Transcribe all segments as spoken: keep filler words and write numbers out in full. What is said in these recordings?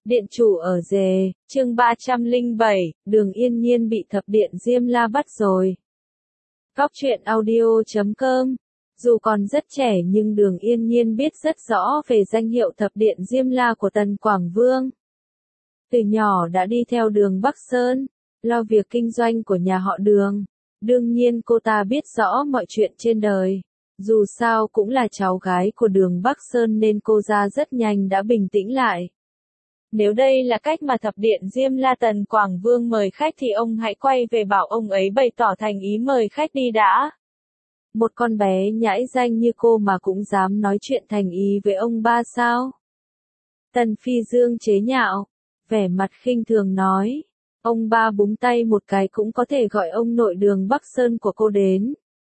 Điện chủ ở Dề, chương ba trăm lẻ bảy, Đường Yên Nhiên bị thập điện Diêm La bắt rồi. Góc truyện audio chấm com. Dù còn rất trẻ nhưng Đường Yên Nhiên biết rất rõ về danh hiệu thập điện Diêm La của Tần Quảng Vương. Từ nhỏ đã đi theo Đường Bắc Sơn, lo việc kinh doanh của nhà họ Đường. Đương nhiên cô ta biết rõ mọi chuyện trên đời. Dù sao cũng là cháu gái của Đường Bắc Sơn nên cô ra rất nhanh đã bình tĩnh lại. Nếu đây là cách mà thập điện Diêm La Tần Quảng Vương mời khách thì ông hãy quay về bảo ông ấy bày tỏ thành ý mời khách đi đã. Một con bé nhãi danh như cô mà cũng dám nói chuyện thành ý với ông ba sao? Tần Phi Dương chế nhạo, vẻ mặt khinh thường nói. Ông ba búng tay một cái cũng có thể gọi ông nội Đường Bắc Sơn của cô đến.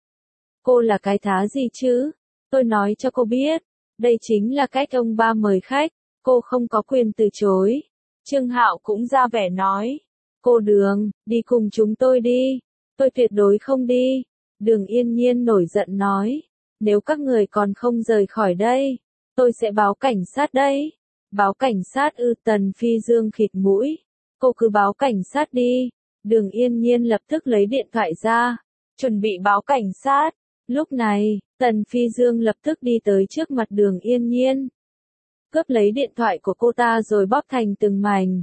Cô là cái thá gì chứ? Tôi nói cho cô biết, đây chính là cách ông ba mời khách. Cô không có quyền từ chối. Trương Hạo cũng ra vẻ nói. Cô Đường, đi cùng chúng tôi đi. Tôi tuyệt đối không đi. Đường Yên Nhiên nổi giận nói. Nếu các người còn không rời khỏi đây, tôi sẽ báo cảnh sát đấy. Báo cảnh sát ư? Tần Phi Dương khịt mũi. Cô cứ báo cảnh sát đi. Đường Yên Nhiên lập tức lấy điện thoại ra, chuẩn bị báo cảnh sát. Lúc này, Tần Phi Dương lập tức đi tới trước mặt Đường Yên Nhiên. Cướp lấy điện thoại của cô ta rồi bóp thành từng mảnh.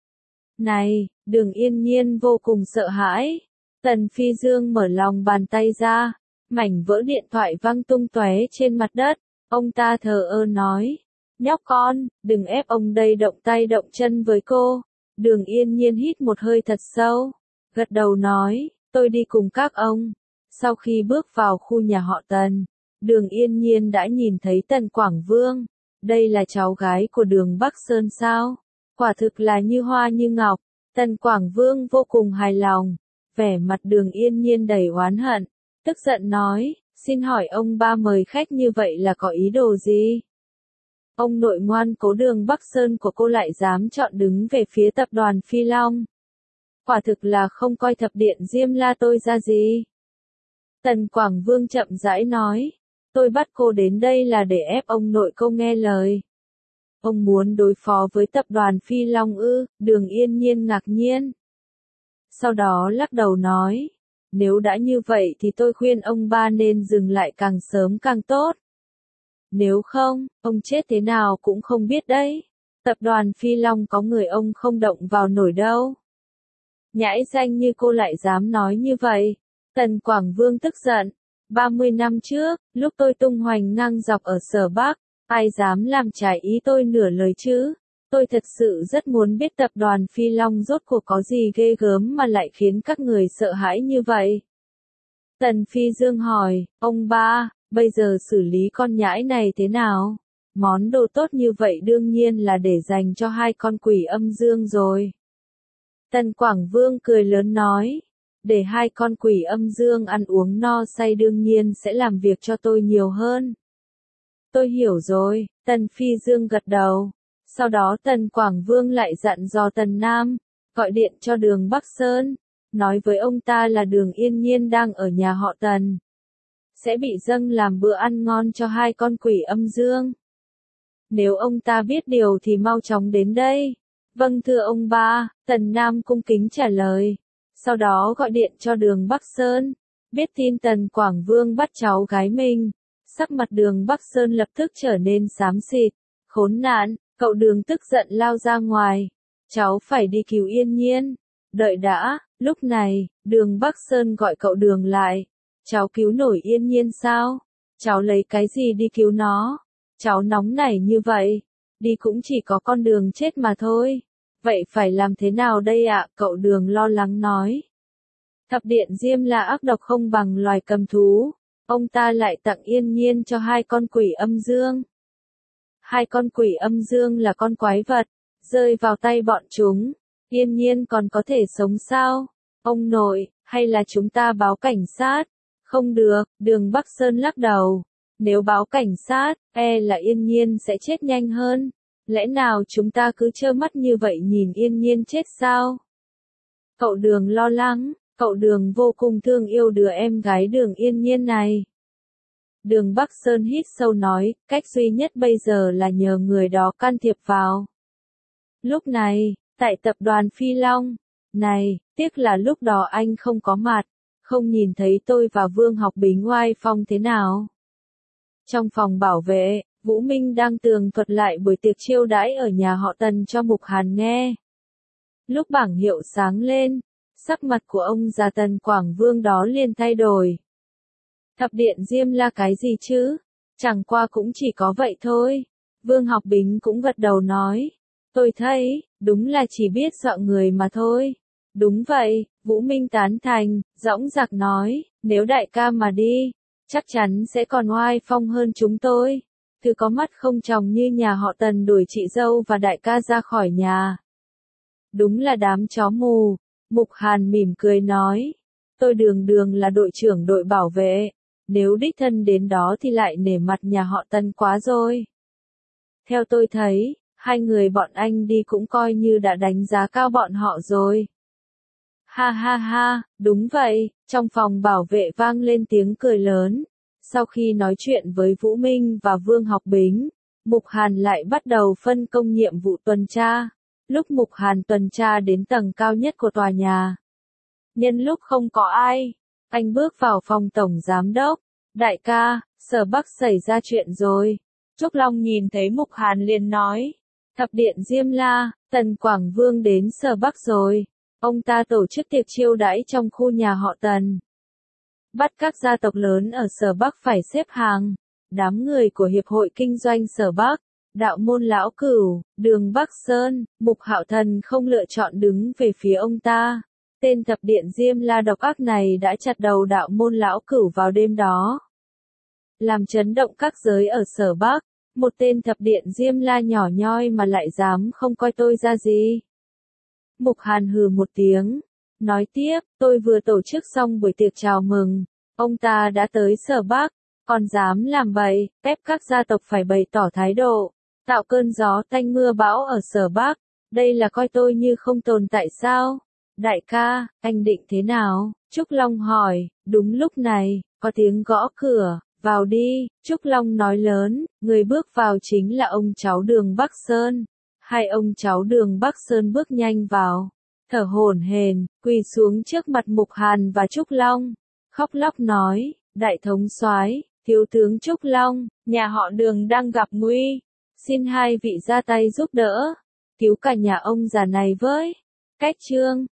Này, Đường Yên Nhiên vô cùng sợ hãi. Tần Phi Dương mở lòng bàn tay ra, mảnh vỡ điện thoại văng tung tóe trên mặt đất. Ông ta thờ ơ nói, nhóc con, đừng ép ông đây động tay động chân với cô. Đường Yên Nhiên hít một hơi thật sâu, gật đầu nói, tôi đi cùng các ông. Sau khi bước vào khu nhà họ Tần, Đường Yên Nhiên đã nhìn thấy Tần Quảng Vương. Đây là cháu gái của Đường Bắc Sơn sao? Quả thực là như hoa như ngọc. Tần Quảng Vương vô cùng hài lòng. Vẻ mặt Đường Yên Nhiên đầy oán hận, tức giận nói, xin hỏi ông ba mời khách như vậy là có ý đồ gì? Ông nội ngoan cố Đường Bắc Sơn của cô lại dám chọn đứng về phía tập đoàn Phi Long. Quả thực là không coi thập điện Diêm La tôi ra gì. Tần Quảng Vương chậm rãi nói. Tôi bắt cô đến đây là để ép ông nội cô nghe lời. Ông muốn đối phó với tập đoàn Phi Long ư? Đường Yên Nhiên ngạc nhiên. Sau đó lắc đầu nói, nếu đã như vậy thì tôi khuyên ông ba nên dừng lại càng sớm càng tốt. Nếu không, ông chết thế nào cũng không biết đấy. Tập đoàn Phi Long có người ông không động vào nổi đâu. Nhãi danh như cô lại dám nói như vậy. Tần Quảng Vương tức giận. ba mươi năm trước, lúc tôi tung hoành ngang dọc ở Sở Bắc, ai dám làm trái ý tôi nửa lời chứ? Tôi thật sự rất muốn biết tập đoàn Phi Long rốt cuộc có gì ghê gớm mà lại khiến các người sợ hãi như vậy. Tần Phi Dương hỏi, ông ba, bây giờ xử lý con nhãi này thế nào? Món đồ tốt như vậy đương nhiên là để dành cho hai con quỷ âm dương rồi. Tần Quảng Vương cười lớn nói. Để hai con quỷ âm dương ăn uống no say đương nhiên sẽ làm việc cho tôi nhiều hơn. Tôi hiểu rồi, Tần Phi Dương gật đầu. Sau đó Tần Quảng Vương lại dặn dò Tần Nam, gọi điện cho Đường Bắc Sơn, nói với ông ta là Đường Yên Nhiên đang ở nhà họ Tần. Sẽ bị dâng làm bữa ăn ngon cho hai con quỷ âm dương. Nếu ông ta biết điều thì mau chóng đến đây. Vâng thưa ông ba, Tần Nam cung kính trả lời. Sau đó gọi điện cho Đường Bắc Sơn, biết tin Tần Quảng Vương bắt cháu gái mình. Sắc mặt Đường Bắc Sơn lập tức trở nên xám xịt. Khốn nạn, cậu Đường tức giận lao ra ngoài. Cháu phải đi cứu Yên Nhiên. Đợi đã, lúc này, Đường Bắc Sơn gọi cậu Đường lại. Cháu cứu nổi Yên Nhiên sao? Cháu lấy cái gì đi cứu nó? Cháu nóng nảy như vậy. Đi cũng chỉ có con đường chết mà thôi. Vậy phải làm thế nào đây ạ? Cậu Đường lo lắng nói. Thập điện Diêm La ác độc không bằng loài cầm thú. Ông ta lại tặng Yên Nhiên cho hai con quỷ âm dương. Hai con quỷ âm dương là con quái vật. Rơi vào tay bọn chúng, Yên Nhiên còn có thể sống sao? Ông nội, hay là chúng ta báo cảnh sát? Không được, Đường Bắc Sơn lắc đầu. Nếu báo cảnh sát, e là Yên Nhiên sẽ chết nhanh hơn. Lẽ nào chúng ta cứ trơ mắt như vậy nhìn Yên Nhiên chết sao? Cậu Đường lo lắng, cậu Đường vô cùng thương yêu đứa em gái Đường Yên Nhiên này. Đường Bắc Sơn hít sâu nói, cách duy nhất bây giờ là nhờ người đó can thiệp vào. Lúc này, tại tập đoàn Phi Long, này, tiếc là lúc đó anh không có mặt, không nhìn thấy tôi và Vương Học Bính oai phong thế nào. Trong phòng bảo vệ, Vũ Minh đang tường thuật lại buổi tiệc chiêu đãi ở nhà họ Tần cho Mục Hàn nghe. Lúc bảng hiệu sáng lên, sắc mặt của ông già Tần Quảng Vương đó liền thay đổi. Thập điện Diêm La cái gì chứ? Chẳng qua cũng chỉ có vậy thôi. Vương Học Bính cũng gật đầu nói. Tôi thấy, đúng là chỉ biết dọa người mà thôi. Đúng vậy, Vũ Minh tán thành, dõng dạc nói, nếu đại ca mà đi, chắc chắn sẽ còn oai phong hơn chúng tôi. Thứ có mắt không tròng như nhà họ Tần đuổi chị dâu và đại ca ra khỏi nhà. Đúng là đám chó mù. Mục Hàn mỉm cười nói. Tôi đường đường là đội trưởng đội bảo vệ. Nếu đích thân đến đó thì lại nể mặt nhà họ Tần quá rồi. Theo tôi thấy, hai người bọn anh đi cũng coi như đã đánh giá cao bọn họ rồi. Ha ha ha, đúng vậy, trong phòng bảo vệ vang lên tiếng cười lớn. Sau khi nói chuyện với Vũ Minh và Vương Học Bính, Mục Hàn lại bắt đầu phân công nhiệm vụ tuần tra. Lúc Mục Hàn tuần tra đến tầng cao nhất của tòa nhà. Nhân lúc không có ai, anh bước vào phòng tổng giám đốc. Đại ca, Sở Bắc xảy ra chuyện rồi. Trúc Long nhìn thấy Mục Hàn liền nói. Thập điện Diêm La, Tần Quảng Vương đến Sở Bắc rồi. Ông ta tổ chức tiệc chiêu đãi trong khu nhà họ Tần. Bắt các gia tộc lớn ở Sở Bắc phải xếp hàng. Đám người của Hiệp hội Kinh doanh Sở Bắc, Đạo môn Lão Cửu, Đường Bắc Sơn, Mục Hạo Thần không lựa chọn đứng về phía ông ta. Tên thập điện Diêm La độc ác này đã chặt đầu Đạo môn Lão Cửu vào đêm đó. Làm chấn động các giới ở Sở Bắc, một tên thập điện Diêm La nhỏ nhoi mà lại dám không coi tôi ra gì. Mục Hàn hừ một tiếng, nói tiếp, tôi vừa tổ chức xong buổi tiệc chào mừng, ông ta đã tới Sở Bắc, còn dám làm bậy, ép các gia tộc phải bày tỏ thái độ, tạo cơn gió tanh mưa bão ở Sở Bắc, đây là coi tôi như không tồn tại sao? Đại ca, anh định thế nào? Trúc Long hỏi, đúng lúc này, có tiếng gõ cửa, vào đi, Trúc Long nói lớn, người bước vào chính là ông cháu Đường Bắc Sơn. Hai ông cháu Đường Bắc Sơn bước nhanh vào, thở hổn hển, quỳ xuống trước mặt Mục Hàn và Trúc Long, khóc lóc nói, đại thống soái, thiếu tướng Trúc Long, nhà họ Đường đang gặp nguy, xin hai vị ra tay giúp đỡ, cứu cả nhà ông già này với. Cách chương